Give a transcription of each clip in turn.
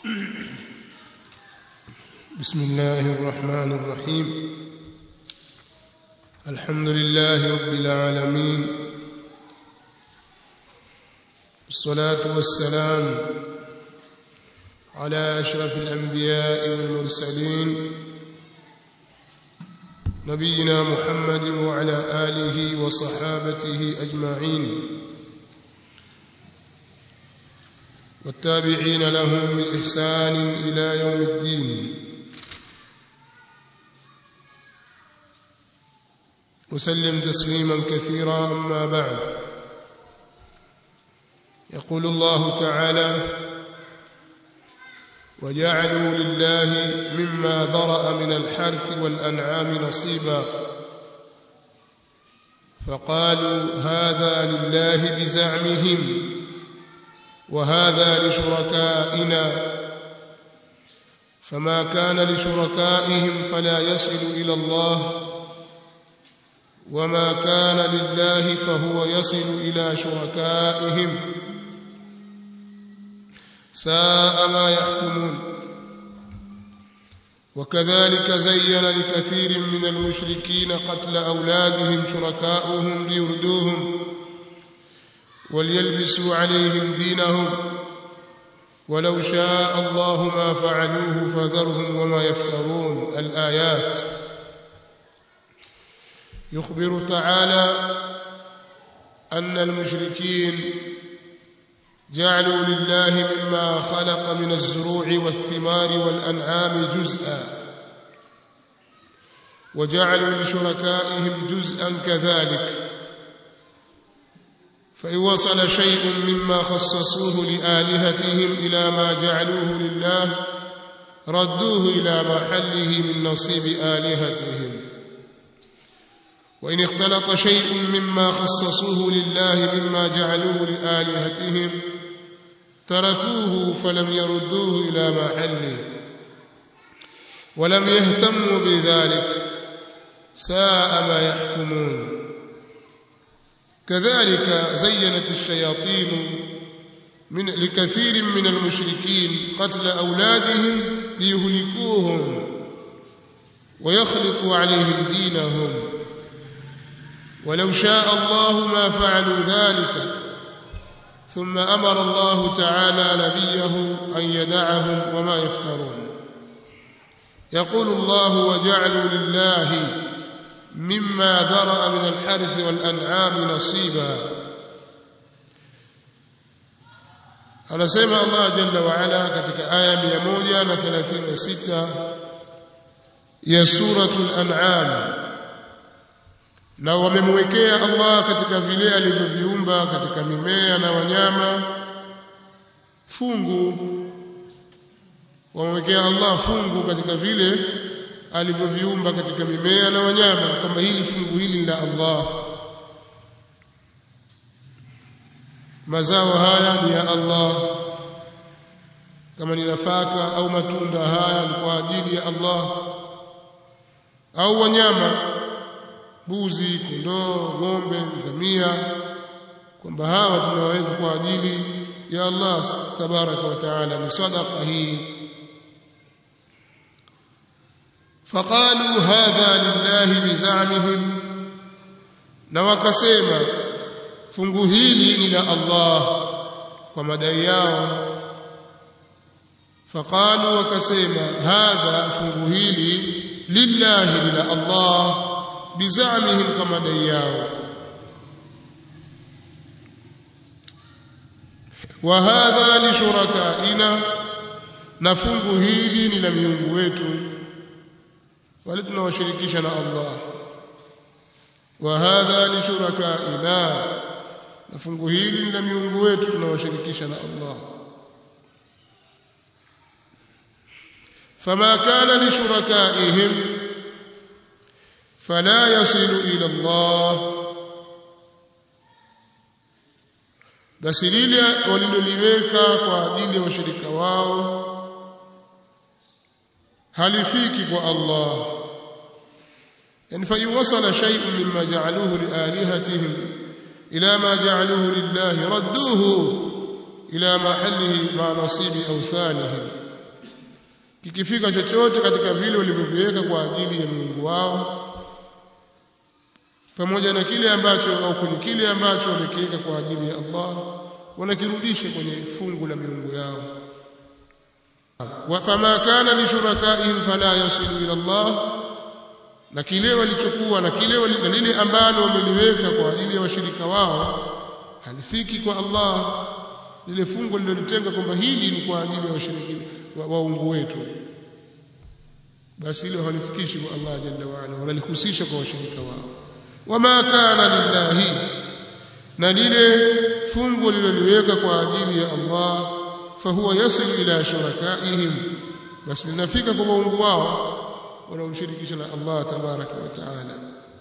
بسم الله الرحمن الرحيم. الحمد لله رب العالمين، والصلاة والسلام على أشرف الأنبياء والمرسلين نبينا محمد وعلى آله وصحابته أجمعين والتابعين لهم بإحسان إلى يوم الدين. وسلم تسليما كثيرا. أما بعد، يقول الله تعالى: وجعلوا لله مما ذرأ من الحرث والأنعام نصيبا فقالوا هذا لله بزعمهم وهذا لشركائنا فما كان لشركائهم فلا يصل إلى الله وما كان لله فهو يصل إلى شركائهم ساء ما يحكمون. وكذلك زين لكثير من المشركين قتل أولادهم شركاؤهم ليردوهم وليلبسوا عليهم دينهم ولو شاء الله ما فعلوه فذرهم وما يفترون. الآيات. يخبر تعالى أن المشركين جعلوا لله مما خلق من الزروع والثمار والأنعام جزءا، وجعلوا لشركائهم جزءا كذلك، فإن وصل شيء مما خصصوه لآلهتهم إلى ما جعلوه لله ردوه إلى محله من نصيب آلهتهم، وإن اختلط شيء مما خصصوه لله مما جعلوه لآلهتهم تركوه فلم يردوه إلى محله ولم يهتموا بذلك ساء ما يحكمون. كذلك زينت الشياطين لكثير من المشركين قتل أولادهم ليهلكوهم ويخلطوا عليهم دينهم ولو شاء الله ما فعلوا ذلك. ثم أمر الله تعالى نبيه أن يدعهم وما يفترون. يقول الله: وجعلوا لله مما ذرأ من الحرث والأنعام نصيبا. anasema Allah jalla wa ala katika aya 136 ya suratul An'am, na wamemwekea Allah katika vile alivyoviumba katika mimea na wanyama fungu. Wamemwekea Allah fungu katika vile alivyoviumba katika mimea na wanyama, kwamba hili fungu hili ni la Allah, mazao haya ni ya Allah, kama ni nafaka au matunda haya ni kwa ajili ya Allah, au wanyama mbuzi, kondoo, ng'ombe, ngamia, kwamba hawa tunawaweka kwa ajili ya Allah tabaraka wa taala, ni sadaqa hii. faqalu hadha lillahi bizamihim, na wakasema fungu hili ni la Allah kwa madai yao. faqalu, wakasema hadha, fungu hili lillahi ni la Allah bizamihim, kama dai yao. wa hadha li shurakaina, na fungu hili ni la miungu wetu wale tunawashirikisha na Allah. wa hadha li shurakaina, na fungu hili ni la miungu wetu tunawashirikisha na Allah. fama kana li shurakaihim fala yasilu ila Allah, basi lile waliloliweka kwa ajili ya washirika wao halifiki kwa Allah. yani fa yuwasala shay'un mimma ja'aluhu li alihatihim ila ma ja'aluhu lillahi radduhu ila mahallihi ma nasibi awthanihim kikifika chochote katika vile walivyoviweka kwa ajili ya Mungu wao pamoja na kile ambacho au kwenye kile ambacho wamekiweka kwa ajili ya Allah wanakirudisha kwenye fungu la miungu yao. Wa fama kana li shurakaihim fala yasilu ila Allah, na kile walichokuwa na lile ambalo wameliweka kwa ajili ya washirika wao halifiki kwa Allah. Lile fungu lililolitenga kwamba hili ni kwa ajili ya washiriki waungu wetu, basi ile halifikishi kwa Allah jalla wa ala, wanalihusisha kwa washirika wao. Wama kana lillahi, na lile fungu lililoliweka kwa ajili ya Allah fahuwa yasilu ila shurakaihim, basi linafika kwa waungu wao wanaomshirikisha na Allah tabaraka wa taala.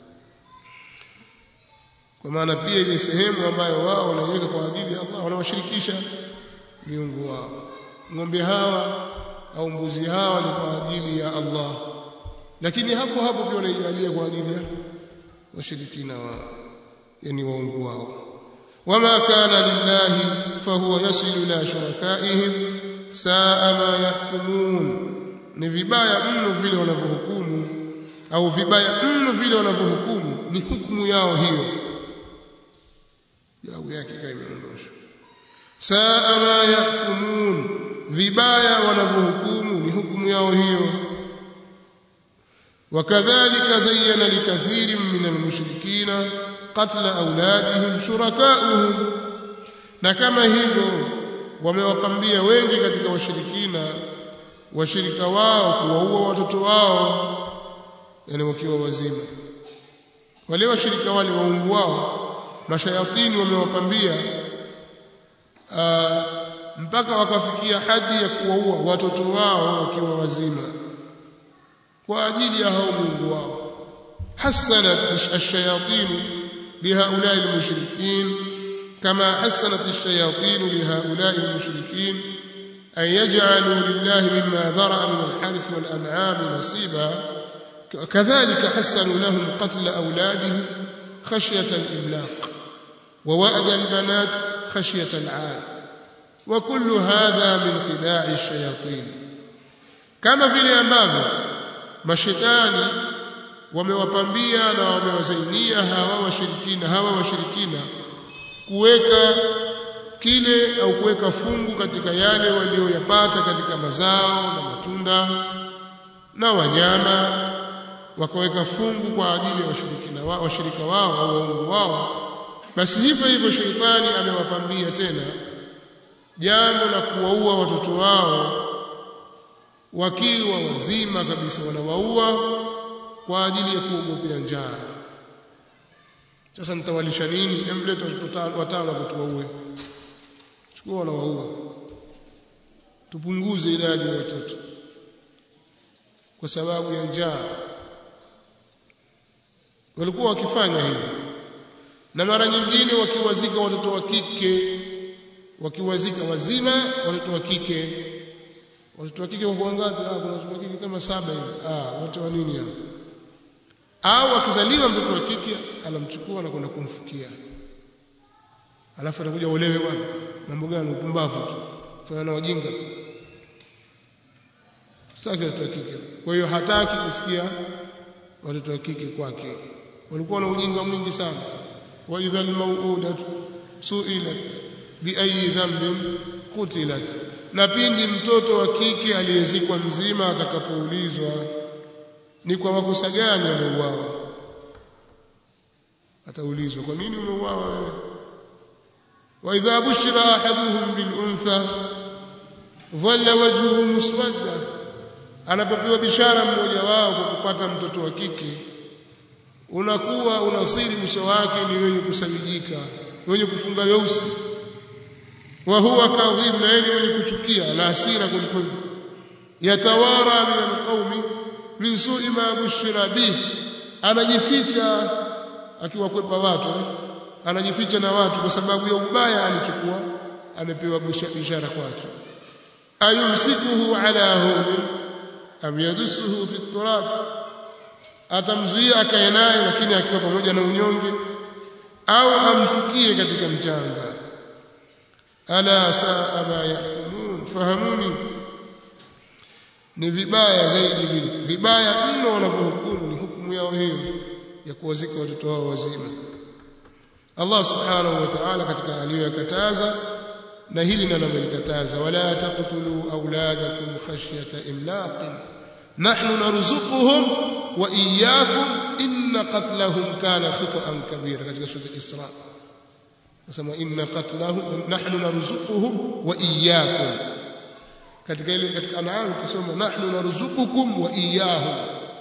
Kwa maana pia ile sehemu ambayo wao wanaiweka kwa ajili ya Allah wanawashirikisha miungu wao. Ng'ombe hawa au mbuzi hawa ni kwa ajili ya Allah, lakini hapo hapo pia wanaijalia kwa ajili ya washirikina wao, yani waungu wao. Wama kana lillahi fahuwa yasilu ila shurakaihim saa ma yahkumun, ni vibaya mno vile wanavyohukumu, au vibaya mno vile wanavyohukumu ni hukumu yao hiyo. Yao yake kaimeondoshwa. Saa ma yahkumun, vibaya wanavyohukumu ni hukumu yao hiyo. Wakadhalika zayyana likathirin min almushrikina qatla auladihim shurakauhum, na kama hivyo wamewapambia wengi katika washirikina washirika wao kuwaua watoto wao, yani wakiwa wazima. Wale washirika wale waungu wao mashayatini wamewapambia mpaka wakafikia hadi ya kuwaua watoto wao wakiwa wazima kwa ajili ya hao Mungu wao. Hasanat ash-shayatin lihaula al-mushrikin kama hasanat ash-shayatin lihaula al-mushrikin an yaj'alu lillahi mimma dhara'a min al-harith wal-an'am nasiba kadhalika hasanu lahum qatla awladihim khashyata al-imlaq wa wa'da al-banat khashyata al-'ar wa kullu hadha min khida'i ash-shayatin, kama vile ambavyo mashetani wamewapambia na wamewazainia hawa washirikina kuweka kile au kuweka fungu katika yale walioyapata katika mazao na matunda na wanyama, wakaweka fungu kwa ajili ya washirika wao au waungu wao. Basi hivyo hivyo shetani amewapambia tena jambo la kuwaua watoto wao wakiwa wazima kabisa, wanawaua kwa ajili ya kuogopea njaa. Sasa nitawalisha nini? Emleta watoto watano kutuwaue, chukua wanawaua, tupunguze idadi ya watoto kwa sababu ya njaa. Walikuwa wakifanya hivyo, na mara nyingine wakiwazika watoto wa kike, wakiwazika wazima watoto wa kike. Watoto wa kike wako ngapi? Kuna watoto wa kike kama 7 hivi. Wote wa nini hao? Au akizaliwa mtoto wa kike anamchukua na kwenda kumfukia, alafu atakuja olewe bwana. Mambo gani? Upumbavu tu, fanya na wajinga. Sasa watoto wa kike, kwa hiyo hataki kusikia watoto wa kike kwake. Walikuwa na ujinga mwingi sana. Wa idhal maw'udatu su'ilat bi ayyi dhanbin qutilat, na pindi mtoto wa kike aliyezikwa mzima atakapoulizwa ni kwa makosa gani ameuawa, ataulizwa kwa nini umeuawa wewe. Wa idha bushira ahaduhum bil untha dhalla wajhuhu muswadda, anapopewa bishara mmoja wao kwa kupata mtoto wa kike, unakuwa unasiri uso wake ni wenye kusawijika, wenye kufunga weusi. Wa huwa kadhib, na yeye mwenye kuchukia na hasira kulikweli. Yatawara min alqaumi min su'i ma bushira bih, anajificha akiwakwepa watu, anajificha na watu kwa sababu ya ubaya alichukua amepewa bishara kwacho. Ayumsikuhu ala hunin am yadussuhu fi turab, atamzuia akae naye lakini akiwa pamoja na unyonge, au amfukie katika mchanga. Ala saa ma yahkumun, fahamuni ni vibaya zaidi vile vibaya mno wanavyohukumu ni hukumu yao hiyo ya kuwazika watoto wao wazima. Allah subhanahu wa ta'ala katika aliyokataza na hili nalo amelikataza, wala taqtulu auladakum khashyata imlaq nahnu narzuquhum wa iyyakum inna qatlahum kana khita'an kabira, katika sura Isra nasema inna qatlahum nahnu narzuquhum wa iyyakum. Katika ile katika An'am tusoma nahnu narzuqukum wa iyyahum,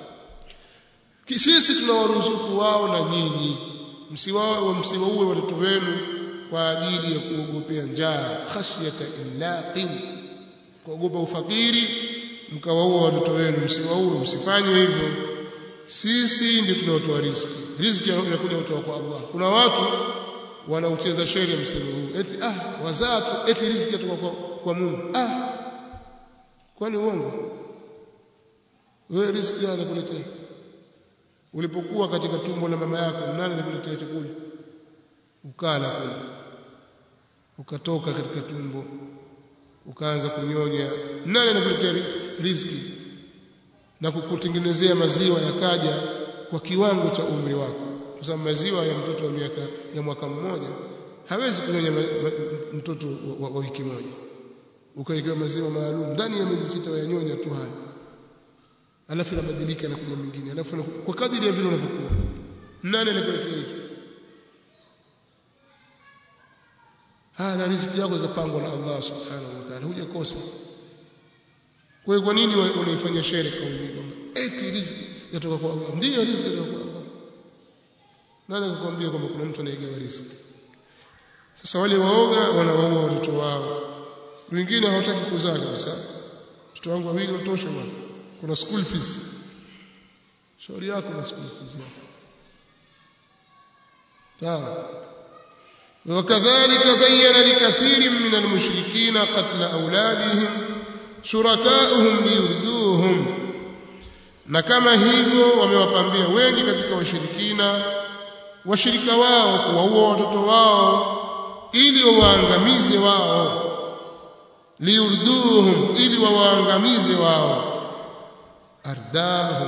sisi tunawaruzuku wao na nyinyi, msiwaue watoto wenu kwa ajili ya kuogopea njaa, khashyata imlaqin, kuogopa ufakiri mkawaua watoto wenu, msiwaue, msifanye hivyo. Sisi ndio tunaotoa riziki, riziki inakuja kutoka kwa Allah. Kuna watu wanaucheza sheria msemo huu eti wazatu eti riziki kutoka kwa Mungu. Kwani uongo? Wewe riziki anakuletea ulipokuwa katika tumbo la mama yako, nani alikuletea chakula ukala kule, ukatoka katika tumbo ukaanza kunyonya, nani anakuletea riziki na kukutengenezea maziwa yakaja kwa kiwango cha umri wako? Kwa sababu maziwa ya mtoto wa mwaka mmoja hawezi kunyonya mtoto wa wiki moja, ukaikiwa maziwa maalum ndani ya miezi 6 yanyonya tu haya, alafu inabadilika na kuja mwingine, alafu kwa kadiri ya vile unavyokuwa. Nani anakuletea hiyo? Na riziki yako ikapangwa na Allah subhanahu wa ta'ala, hujakosa. Kwa nini unaifanya sheria kauli kwamba eti riziki yatoka kwa Allah? Ndiyo, riziki yatoka kwa Allah. Nani anakuambia kwamba kuna mtu anaigawa riziki? Sasa wale waoga wanawaua watoto wao, wengine hawataki kuzaa kabisa. Watoto wangu wawili watosha bwana, kuna school fees. Shauri yako na school fees yako. Sawa. وكذلك زين لكثير من المشركين قتل أولادهم شركاؤهم ليردوهم, na kama hivyo wamewapambia wengi katika washirika wao kuwaua watoto wao ili wawaangamize wao, liyurduhum, ili wawaangamize wao, ardahum,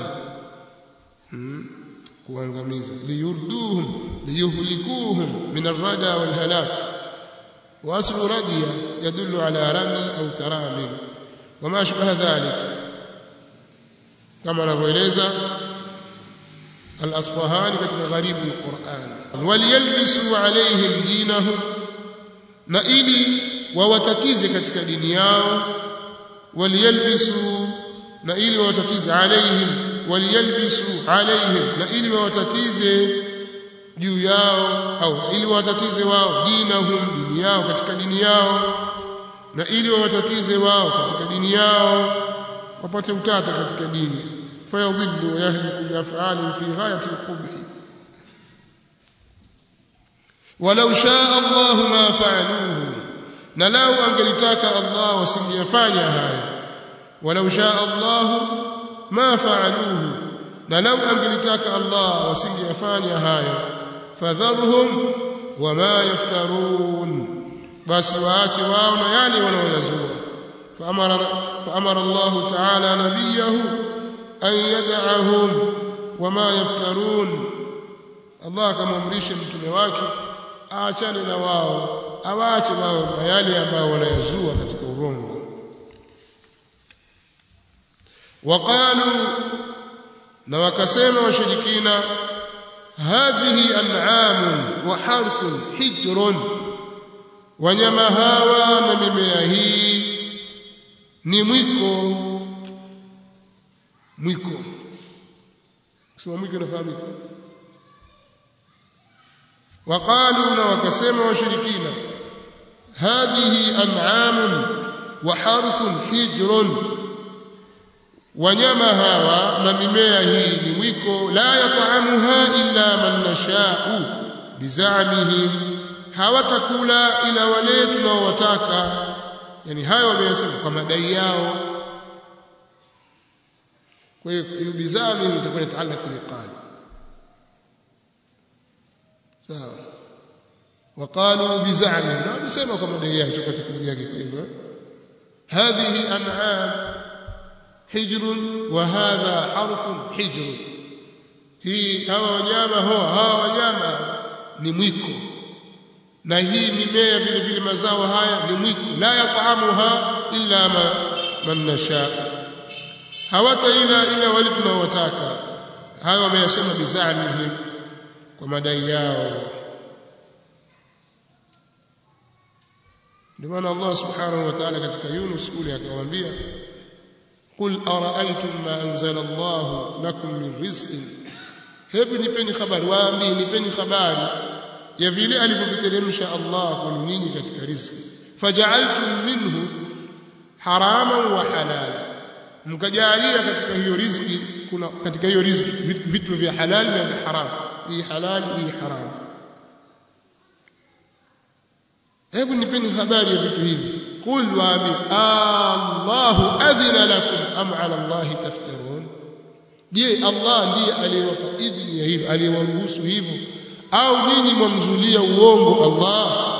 kuangamiza, liyurduhum liyuhlikuhum min ar-rada wal halak. wa aslu radiya yadullu ala rami au taramin wama ashbaha dhalik, kama anavyoeleza al-Asbahani katika gharibu al-Qur'an. waliyalbisu alayhim dinahum, na ili wawatatize katika dini yao, waliyalbisu, na ili wawatatize alayhim, waliyalbisu alayhim, na ili wawatatize juu yao, au ili wawatatize wao, dinahum, dini yao, katika dini yao, na ili wawatatize wao katika dini yao, wapate utata katika dini. fayadhillu yahliku biaf'alin fi ghayati al-qubh. walau shaa Allah ma fa'aluhu, na lau angelitaka Allah wasingefanya haya. walau shaa Allah ma fa'aluhu, na lau angelitaka Allah wasingefanya haya. fadharhum wama yaftarun, basi waache wao na yale wanaoyazua. faamara Allah ta'ala nabiyahu an yad'ahum wama yaftarun, Allah akamamrisha mtume wake aachane na wao, awaache wao na yale ambao wanayazua katika urongo. waqalu, na wakasema washirikina, hadhihi an'amun wa harthun hijrun, wanyama hawa na mimea hii ni mwiko. Kusema mwiko unafahamika. waqalu, na wakasema washirikina, hadhihi an'amun wa harthun hijrun, wanyama hawa na mimea hii ni mwiko. la yat'amuha illa man nasha'u bizamihim, hawatakula ila wale tunaowataka. Yani hayo wameyasema kwa madai yao. kwa hiyo bizamihim itakuwa inataalaka biqali. sawa. waqalu bizamihim, na wamesema kwa madai yao, tuko takdiri yake. kwa hivyo hadhihi an'am hijrun wa hadha harthun hijrun. Hii hawa wanyama ni mwiko, na hii mimea vile vile mazao haya ni mwiko. La yat'amuha illa man nasha, hawataila ila wale tunaowataka. Hayo wameyasema bizamihim, kwa madai yao. Ndio maana Allah subhanahu wa ta'ala katika Yunus kule akawaambia, qul ara'aytum ma anzala Allah lakum min rizqin, hebu nipeni habari, waambie nipeni habari ya vile alivyoviteremsha Allah kwa ninyi katika riziki. Faja'altum minhu haraman wa halala, mkajalia katika hiyo riziki, kuna katika hiyo riziki vitu vya halali na vya haram. Hii halali, hii haram. Hebu nipeni habari ya vitu hivi. Qul wa bi Allahu adhina lakum am ala Allahi taftarun, je, Allah ndiye aliyewapa idhini ya hilo, aliyewaruhusu hivyo, au nyinyi mwamzulia uongo Allah?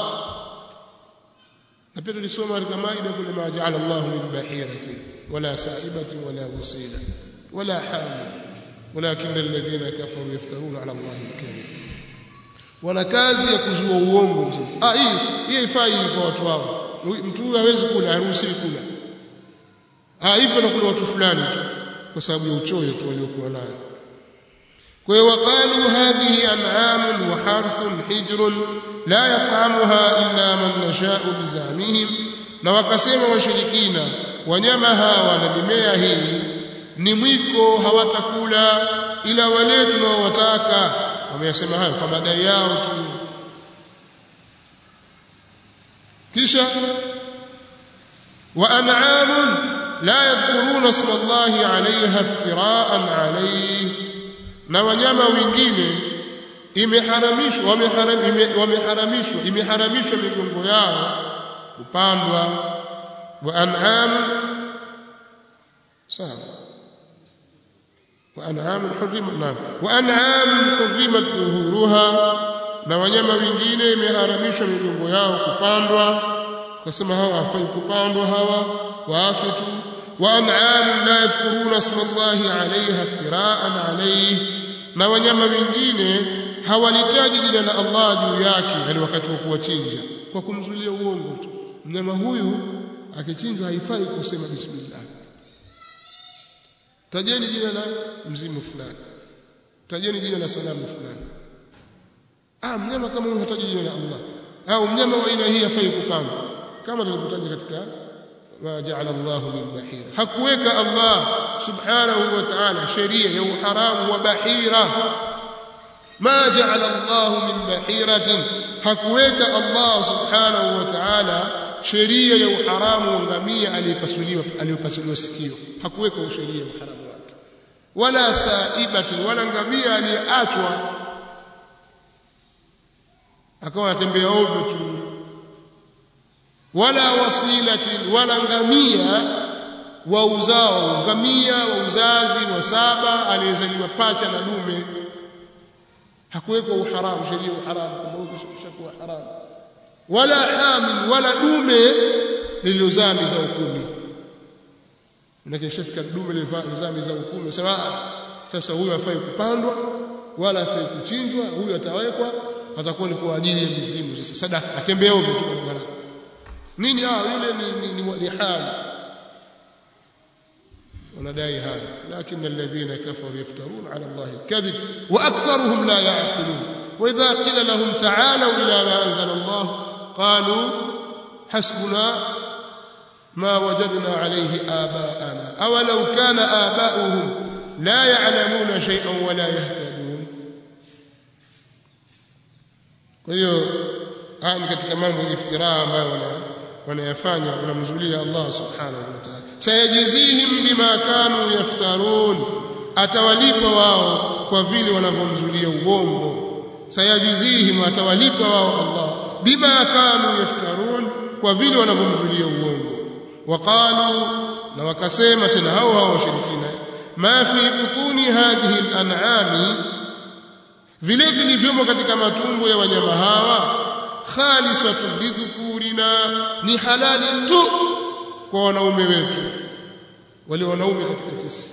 Na pia tulisoma katika Maida kule, ma ja'ala Allahu min bahiratin wala sa'ibatin wala wasila wala hamil walakin alladhina kafaru yaftaruna ala Allahi al-kadhib. Wana kazi ya kuzua uongo. Hii haifai kwa watu wao. Mtu huyu hawezi kula, haruhusi kula. Hivyo na kula watu fulani tu kwa sababu ya uchoyo tu waliokuwa nayo. Kwa hiyo waqalu hadhihi an'amun wa harthun hijrun la yat'amuha illa man nasha'u bizamihim, na wakasema washirikina, wanyama hawa na mimea hii ni mwiko, hawatakula ila wale tunaowataka. Wameyasema hayo kwa madai yao tu. Kisha wa an'amun la yadhkuruna isma Allahi 'alayha iftira'an 'alayhi, na wanyama wengine imeharamishwa migongo yao kupandwa. Wa an'am sawa, wa an'am hurrimat dhuhuruha, na wanyama wengine imeharamishwa migongo yao kupandwa. Kasema hawa hafai kupandwa, hawa waache tu. Wa an'am la yadhkuruna isma Allahi 'alayha iftira'an 'alayhi, na wanyama wengine hawalitaji jina la Allah juu yake, yani wakati wa kuwachinja, kwa kumzulia uongo tu. Mnyama huyu akichinjwa haifai kusema bismillah. Tajeni jina la mzimu fulani, tajeni jina la salamu fulani. Mnyama kama huyu hataji jina la Allah, au mnyama wa aina hii hafai kupandwa, kama tulivyotaja katika ma ja'ala Allahu min bahira. Hakuweka Allah subhanahu wa ta'ala sheria ya uharamu wa bahira. Ma ja'ala Allahu min bahiratin, hakuweka Allah subhanahu wa ta'ala sheria ya uharamu wa ngamia aliyopasuliwa sikio. Hakuweka sheria ya uharamu wake. Wala saibatin, wala ngamia aliyeachwa akawa anatembea ovyo tu. Wala wasilatin, wala ngamia wa uzao, ngamia wa uzazi wa 7 aliyezaliwa pacha na dume. Hakuwekwa uharamu, sheria ya uharamu kama kishakuwa haramu. Wala hamil, wala dume lililozaa mizao 10. Unakishafika dume lililozaa mizao 10, sasa huyu hafai kupandwa wala hafai kuchinjwa, huyu atawekwa, atakuwa ni kwa ajili ya mizimu. Sasa sadaka atembea ovyo tu barabarani. Nini yule ni hali wanadai haya. Lakini alladhina kafaru yaftarun ala Allahi alkadhib wa aktharuhum la ya'qilun. Wa idha qila lahum ta'alu ila ma anzala Allah qalu hasbuna ma wajadna alayhi aba'ana aw law kana aba'uhum la ya'lamuna shay'an wa la yahtadun. Kwa hiyo haya katika mambo ya iftiraa ambayo wanayafanya, wanamzulia Allah subhanahu wa ta'ala. Sayajizihim bima kanu yaftarun, atawalipa wao kwa vile wanavyomzulia uongo. Sayajizihim, atawalipa wao Allah bima kanu yaftarun, kwa vile wanavyomzulia uongo. Waqalu, na wakasema tena hao washirikina, ma fi butuni hadhihi al-an'ami, vile vilivyomo katika matumbo ya wanyama hawa, khalisatun lidhukurina, ni halali tu kwa wanaume wetu. wale wanaume katika sisi.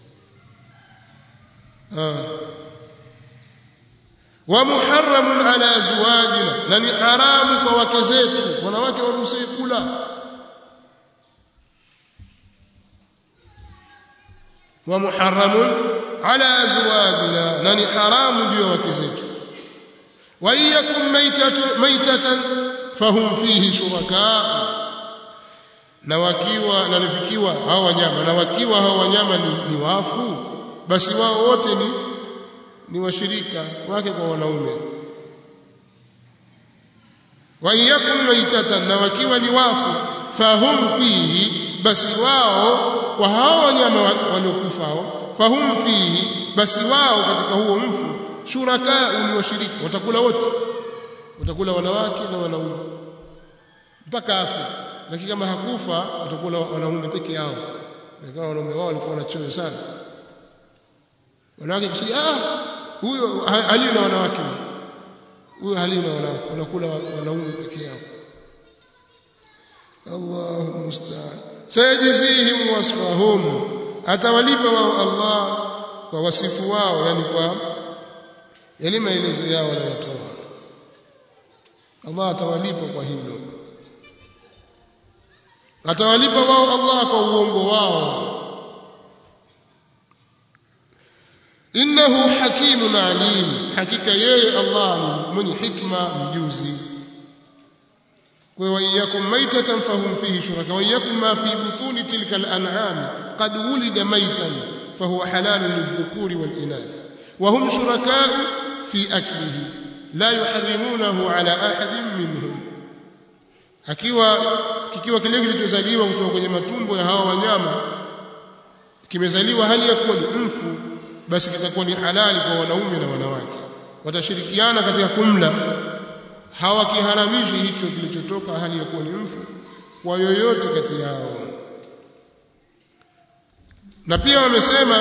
Wa muharramun ala azwajina, na ni haramu kwa wake zetu, wanawake waruhusiwi kula. Wa muharramun ala azwajina, na ni haramu juu ya wake zetu. Wa iyakum maitatan fahum fihi shuraka, na wakiwa na nafikiwa hao wanyama, na wakiwa hao wanyama ni wafu, basi wao wote ni washirika wake kwa wanaume. Wa iyakum maitatan, na wakiwa ni wafu, fahum fihi, basi wao kwa hao wanyama waliokufao, fahum fihi, basi wao katika huo mfu, shuraka, ni washirika, watakula wote, watakula wanawake na wanaume mpaka afi. Lakini kama hakufa watakula wanaume peke yao, na kama wanaume wao walikuwa wanachoyo sana, wanawake kisi huyo hali na wanawake, huyo hali na wanawake, wanakula wanaume peke yao. Allahu musta'an. Sayajzihim wasfahum, atawalipa wao Allah kwa wasifu wao, yani kwa yale maelezo yao wanayotoa. Allah atawalipa kwa hilo, atawalipa wao Allah kwa uongo wao. Innahu hakimun alim, hakika yeye Allah ni mwenye hikma, mjuzi. Wa iyakum maitatan fahum fihi shuraka, wa iyakum ma fi butuni tilka al-an'am qad wulida maitan fahuwa halalun lidh-dhukuri wal-inath wa hum shuraka fi aklihi la yuharrimunahu ala ahadin minhum. Kikiwa kile kilichozaliwa kutoka kwenye matumbo ya hawa wanyama kimezaliwa hali ya kuwa ni mfu, basi kitakuwa ni halali kwa wanaume na wanawake, watashirikiana katika kumla. Hawakiharamishi hicho kilichotoka hali ya kuwa ni mfu kwa yoyote kati yao. Na pia wamesema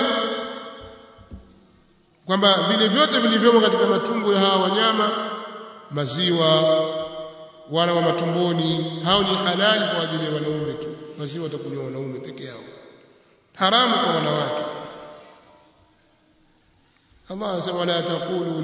kwamba vile vyote vilivyomo katika matumbo ya hawa wanyama, maziwa, wana wa matumboni, hao ni halali kwa ajili ya wanaume tu. Maziwa watakunywa wanaume peke yao, haramu kwa wanawake. Allah anasema wala taqulu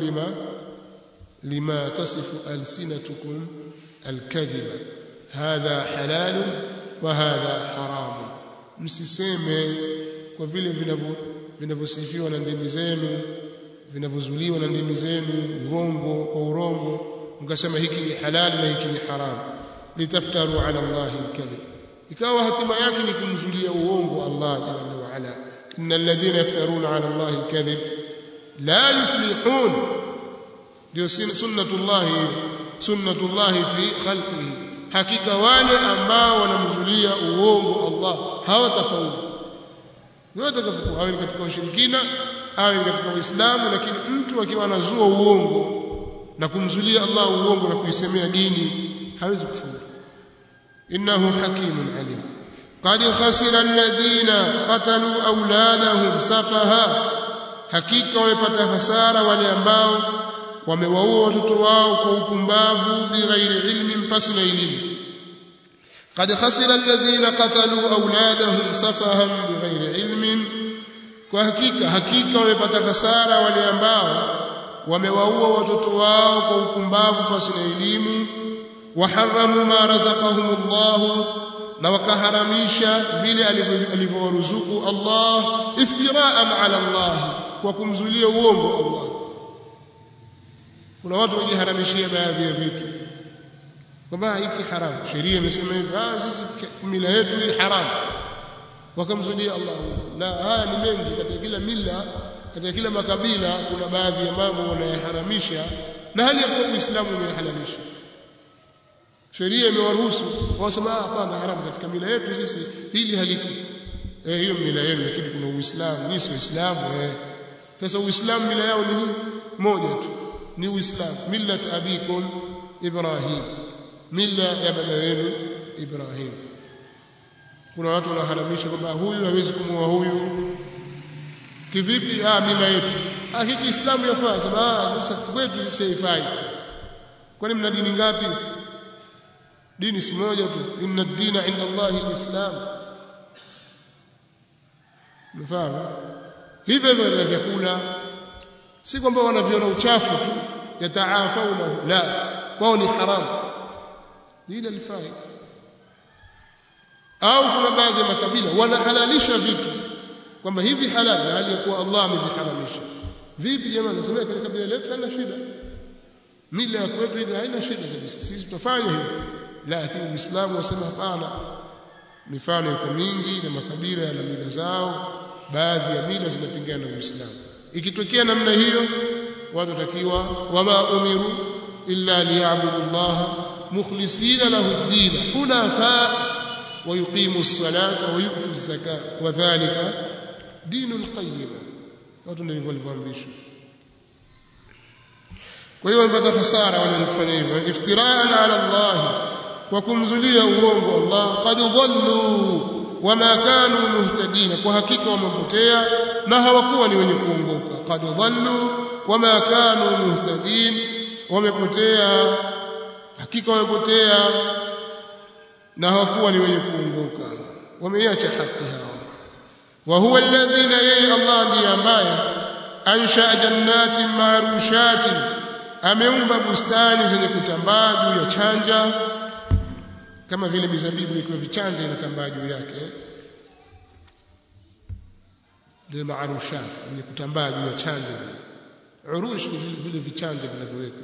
lima tasifu alsinatukum alkadhiba hadha halal wa hadha haram, msiseme kwa vile vinavyosifiwa na ndimi zenu, vinavyozuliwa na ndimi zenu urongo kwa urongo, mkasema hiki ni halal na hiki ni haram. Litaftaru ala Allah alkadhib, ikawa hatima yake ni kumzulia uongo Allah jalla wa ala. innal ladhina yaftaruna ala Allah alkadhib la yuflihun, ndio sunnatullah fi khalqihi, hakika wale ambao wanamzulia uongo Allah hawatafaulu. Wote awe katika ushirikina awe katika Uislamu, lakini mtu akiwa anazua uongo na kumzulia Allah uongo na kuisemea dini hawezi kufaulu. Innahu hakimun alim. Qad khasira alladhina qatalu awladahum safaha, hakika wamepata hasara wale ambao wamewaua watoto wao kwa upumbavu, bighairi ilmin, pasi na elimu. Qad khasira alladhina qatalu awladahum safahan bighairi ilmin, kwa hakika wamepata hasara wale ambao wamewaua watoto wao kwa upumbavu pasi na elimu. Waharramu ma razaqahumullah, na wakaharamisha vile alivyowaruzuku Allah, iftiraan ala Allah, kwa kumzulia uongo Allah. Kuna watu wajiharamishia baadhi ya vitu kwamba hiki haramu, sheria imesema hivi, sisi mila yetu hii haramu, wakamzulia Allah. Na haya ni mengi katika kila mila, katika kila makabila kuna baadhi ya mambo wanayaharamisha na hali ya kuwa Uislamu umehalalisha. Sheria imewaruhusu, wasema hapana, haramu katika mila yetu sisi hili haliko. Hiyo mila yenu, lakini kuna Uislamu, ni si Uislamu. Sasa Uislamu mila yao ni moja tu, ni Uislamu, millat abikum Ibrahim, mila ya baba wenu Ibrahim. Kuna watu wanaharamisha kwamba huyu hawezi kumuoa huyu. Kivipi? Mila yetu. Hiki Islamu yafaa. Sasa kwetu sisi haifai. Kwani mna dini ngapi? Dini si moja tu. Inna ad-dina 'inda Allahi al-Islam. mfahamu hivyo vya vyakula si kwamba wanaviona uchafu tu yataafauna la kwao ni haramu ila lifai au kuna baadhi ya makabila wanahalalisha vitu kwamba hivi halal na hali ya kuwa Allah ameviharamisha vipi jamani nasema katika kabila letu hana shida mila kwetu ile haina shida kabisa sisi tutafanya hivyo lakini Uislamu wasema hapana mifano iko mingi na makabila yana mila zao baadhi ya mila zinapingana na Uislamu ikitokea namna hiyo watu watakiwa wama umiru illa liya'budu Allah mukhlisina lahu ad-din hunafa wa yuqimu as-salata wa yu'tu az-zakata wa dhalika dinul qayyim watu ndivyo walivyoamrishwa kwa hiyo wapata hasara wanafanya hivyo iftiraan ala Allah wa kumzulia uongo Allah qad dhallu wama kanu muhtadin kwa hakika wamepotea na hawakuwa ni wenye kuongoka qad dhallu wama kanu muhtadin wamepotea hakika wamepotea na hawakuwa ni wenye kuongoka wameiacha haki hao wa huwa alladhina ya Allah ndiye ambaye ansha jannatin ma'rushatin ameumba bustani zenye kutambaa juu ya chanja kama vile mizabibu ikiwa vichanja inatambaa juu yake ndio ma'rushat ni kutambaa juu ya chanja zile urush ni vile vichanja vinavyowekwa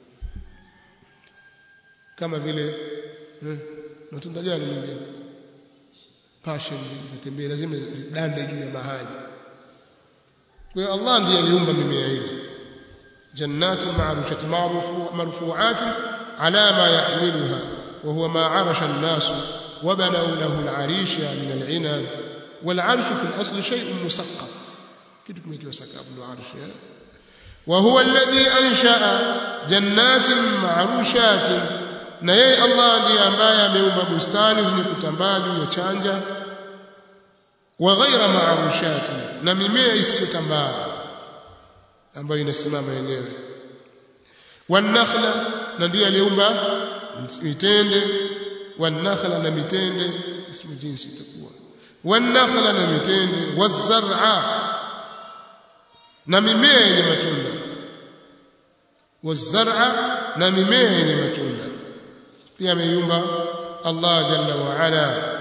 kama vile matunda gani mengine passion zitembee lazima zidande juu ya mahali kwa hiyo Allah ndiye aliumba mimea ile jannati ma'rushat marfu'at ala ma yahmiluha wa huwa ma 'arasha an-nas wa banaw lahu al-'arisha min al-'inab wal-'arsh fi al-asl shay'un musaqqaf kitu kimekiwa sakafu ndio 'arsh wa huwa alladhi ansha'a jannatin ma'rushatin na yeye Allah ndiye ambaye ameumba bustani zenye kutambaa juu ya chanja wa ghaira ma'rushati na mimea isiyotambaa ambayo inasimama yenyewe wanakhla na ndiye aliumba mitende wanakhla na mitende ismu jinsi itakuwa wanakhla na mitende wazar'a na mimea yenye matunda wazar'a na mimea yenye matunda pia ameiumba Allah jalla wa ala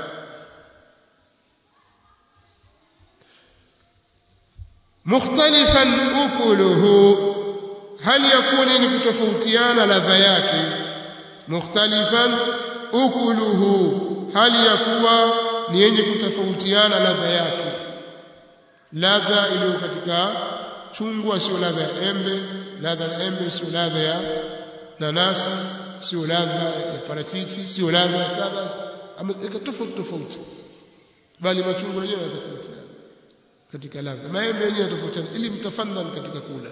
mukhtalifan ukuluhu hal yakuni ni kutofautiana ladha yake mukhtalifan ukuluhu hal yakuwa ni yenye kutofautiana ladha yake ladha iliyo katika chungwa sio ladha ya embe ladha ya embe sio ladha ya nanasi sio ladha ya parachichi sio ladha ya kadha ameka tofauti bali machungwa yenyewe yatofautiana katika ladha maembe yenyewe yatofautiana ili mtafannan katika kula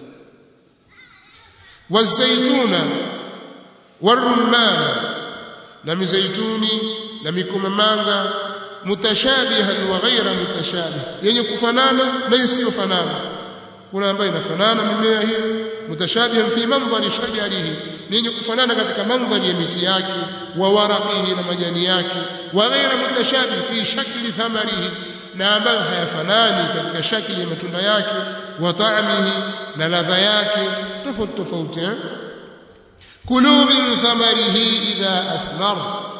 wazaituna warumana na mizaituni na mikomamanga mutashabihan wa ghaira mutashabih yenye kufanana na isiyofanana kuna ambayo inafanana mimea hiyo mutashabihan fi mandhari shajarihi yenye kufanana katika mandhari ya miti yake wa waraqihi na majani yake wa ghaira mutashabih fi shakli thamarihi na ambayo hayafanani katika shakli ya matunda yake wa ta'amihi na ladha yake tofauti kulu min thamarihi idha athmar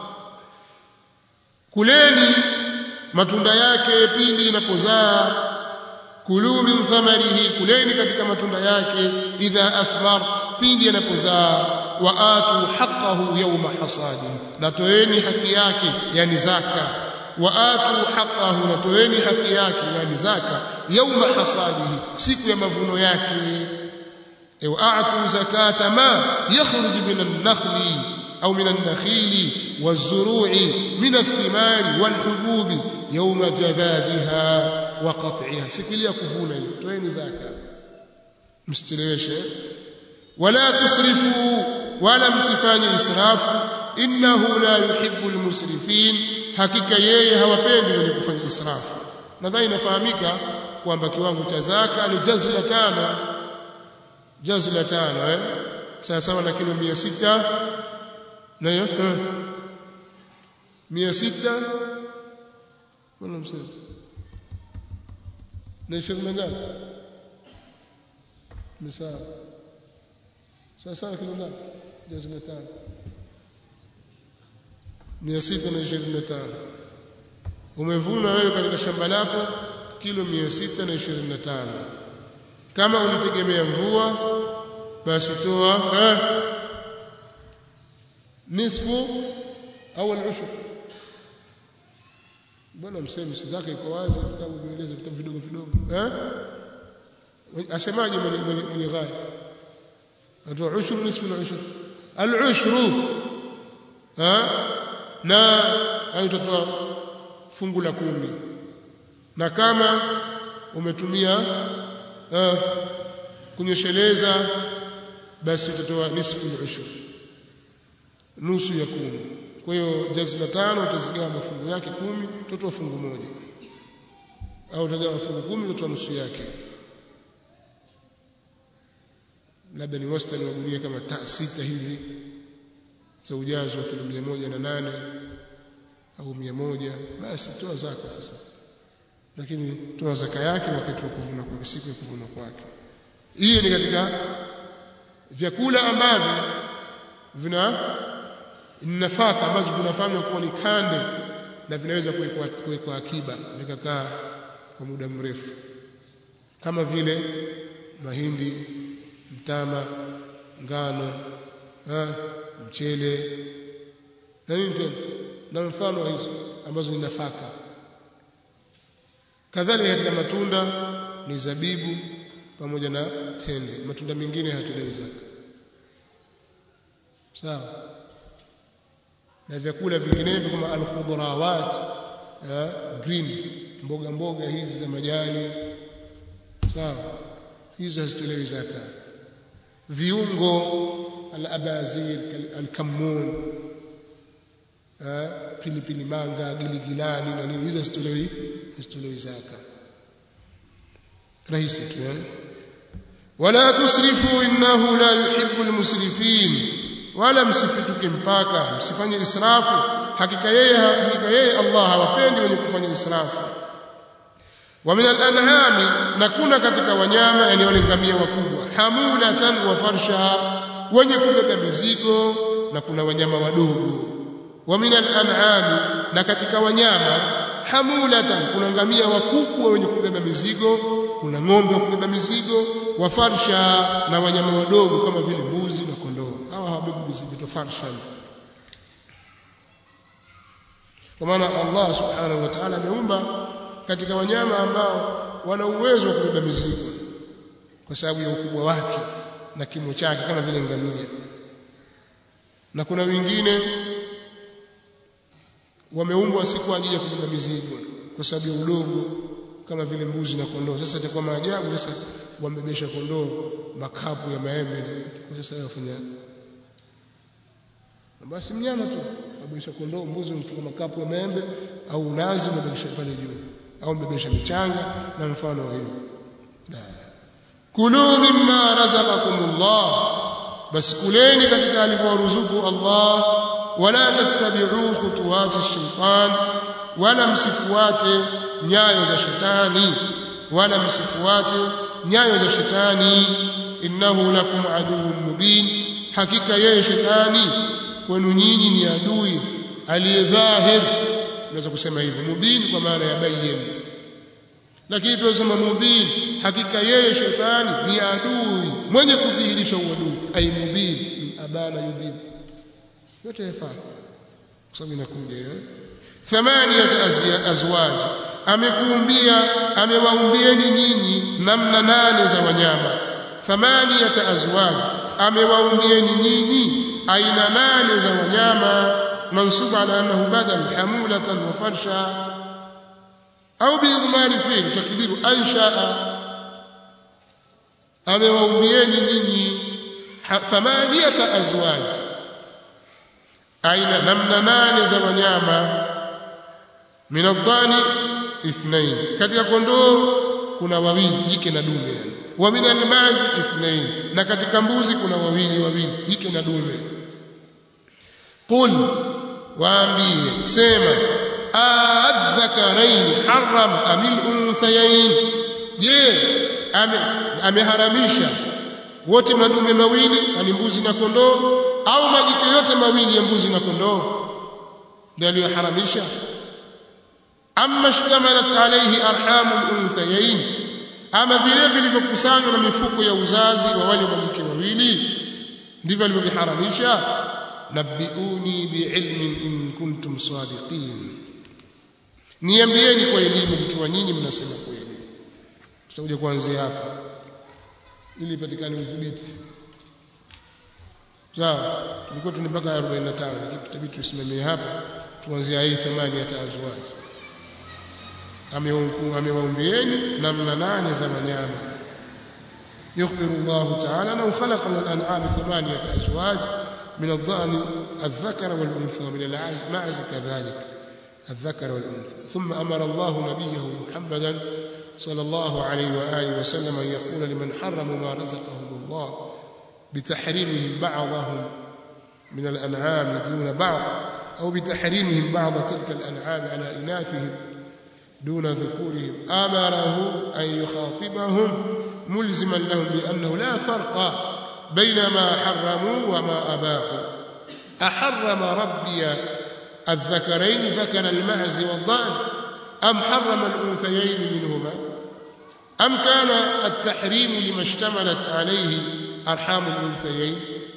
kuleni matunda yake pindi inapozaa kulu min thamarihi kuleni katika matunda yake idha athmar pindi yanapozaa wa atu haqqahu yawma hasadi na toeni haki yake yani zaka wa atu haqqahu na toeni haki yake yani zaka yawma hasadihi siku ya mavuno yake wa atu zakata ma yakhruj min an-nakhli au min an-nakhili waz-zuru'i min ath-thimari wal-hububi yawma jadadhiha wa qat'iha sikilia kuvuna ile toeni zaka mstileweshe wala tusrifu wala msifanye israfu innahu la yuhibbu al-musrifin hakika yeye hawapendi wenye kufanya israfu nadhani inafahamika kwamba kiwango cha zaka ni jazla tano sawa na kilo 600 na hiyo 600 wala msema na 20 ngapi msaa sasa kilo ngapi jazma 5 625 umevuna wewe katika shamba lako kilo 625 kama ulitegemea mvua basi toa nisfu au al-ushr bwana msemisi zake iko wazi vitabu vieleza vitabu vidogo vidogo asemaje mwenye ghali atoa ushru nisfu al-ushr al-ushru na utatoa fungu la 10 na kama umetumia kunyesheleza basi utatoa nisfu al-ushr nusu ya 10 kwa hiyo jazla 5 utazigawa mafungu yake 10 utatoa fungu moja au utagawa mafungu 10 utatoa nusu yake labda ni wastani wa gunia kama 6 hivi za ujazo wa kilo 108 au 100 basi toa zaka sasa lakini toa zaka yake wakati wa kuvuna kwa siku ya kuvuna kwake hii ni katika vyakula ambavyo vina nafaka ambazo vinafanywa kuwa ni kande na vinaweza kuwekwa akiba vikakaa kwa muda mrefu kama vile mahindi mtama ngano mchele na nini tena na mfano hizo ambazo ni nafaka kadhalika katika matunda ni zabibu pamoja na tende matunda mengine hatolewi zaka sawa na vyakula vinginevyo kama al-khudrawat greens mboga hizi za majani sawa hizo hazitolewi zaka viungo al-abazir al-kammun pilipili manga giligilani na nini hizo hazitolewi zaka rahisi tu wala tusrifu innahu la yuhibbu al-musrifin wala msifituke mpaka msifanye israfu hakika yeye Allah hawapendi wenye kufanya israfu wa min al-an'ami na kuna katika wanyama yani wale ngamia wakubwa hamulatan wa farsha wenye kubeba mizigo na kuna wanyama wadogo wa min al-an'ami na katika wanyama hamulatan kuna ngamia wakubwa wenye kubeba mizigo kuna ng'ombe wa kubeba mizigo wa farsha na wanyama wadogo kama vile mbuzi na kondoo hawa hawabebi mizigo farsha kwa maana Allah subhanahu wa ta'ala ameumba katika wanyama ambao wana uwezo wa kubeba mizigo kwa sababu ya ukubwa wake na kimo chake kama vile ngamia na kuna wengine wameumbwa si kwa ajili ya kubeba mizigo kwa sababu ya udogo kama vile mbuzi na kondoo sasa itakuwa maajabu sasa wambebesha kondoo makapu ya maembe kwa sasa wafanya basi mnyama tu wabebesha kondoo mbuzi mfuko makapu ya maembe au nazi wabebesha pale juu au mbebesha michanga na mfano wa hivyo kulu mimma razaqakumullah basi kuleni katika alivyoruzuku Allah wala tattabi'u khutuwati ash-shaytan wala msifuate nyayo za shetani wala msifuate nyayo za shetani innahu lakum aduwwun mubin hakika yeye shetani kwenu nyinyi ni adui aliyedhahir unaweza kusema hivyo mubin kwa maana ya bayyin lakini pia usema mubin hakika yeye shetani ni adui mwenye kudhihirisha uadui ay mubin abana yubin yote yafaa kwa sababu inakuja thamaniyat azwaj amewaumbieni nyinyi namna 8 za wanyama thamaniyat azwaj amewaumbieni nyinyi aina 8 za wanyama منصوب على أنه بدل حمولة وفرشا أو بإضمار فيه تقدير أنشاء أموميين نيني 8 أزواج أين نمنا زمنياما من الضان 2 katika kondoo kuna wawili jike na dume wa min al-ma'z 2 na katika mbuzi kuna wawili jike na dume qul waambie sema adh-dhakarayn harrama am al-unthayayn je ameharamisha wote madume mawili yani mbuzi na kondoo au majike yote mawili ya mbuzi na kondoo ndio aliyoharamisha amma ishtamalat alayhi arhamul unthayayn ama vile vilivyokusanywa na mifuko ya uzazi wa wale majike wawili ndivyo alivyoharamisha nabbiuni biilmin in kuntum sadiqin niambieni kwa elimu mkiwa nyinyi mnasema kweli tutakuja kuanzia hapa ili ipatikane udhibiti sawa tulikuwa tunapaka 45 lakini tutabidi tusimamie hapa tuanzie hii 8 azwaj amewaumbieni namna 8 za wanyama يخبر الله تعالى أنه خلق من الأنعام 8 أزواج من الضأن الذكر والأنثى ومن المعز كذلك الذكر والأنثى ثم أمر الله نبيه محمدا صلى الله عليه وآله وسلم أن يقول لمن حرم ما رزقهم الله بتحريمهم بعضهم من الأنعام دون بعض أو بتحريمهم بعض تلك الأنعام على إناثهم دون ذكورهم أمره أن يخاطبهم ملزما لهم بأنه لا فرق بين ما حرموا وما أباحوا أحرم ربي الذكرين ذكر المعز والضأن أم حرم الأنثيين منهما أم كان التحريم لما اشتملت عليه أرحام الأنثيين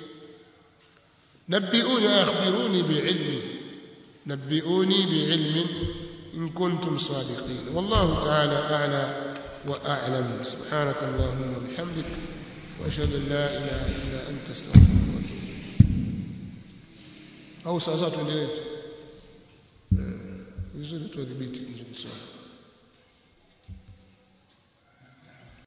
نبئوني بعلم إن كنتم صادقين والله تعالى أعلى وأعلم سبحانك اللهم وبحمدك وأشهد أن لا إله إلا أنت استغفرك وأتوب إليك أو سأصات من دينك ويزول تثبيتك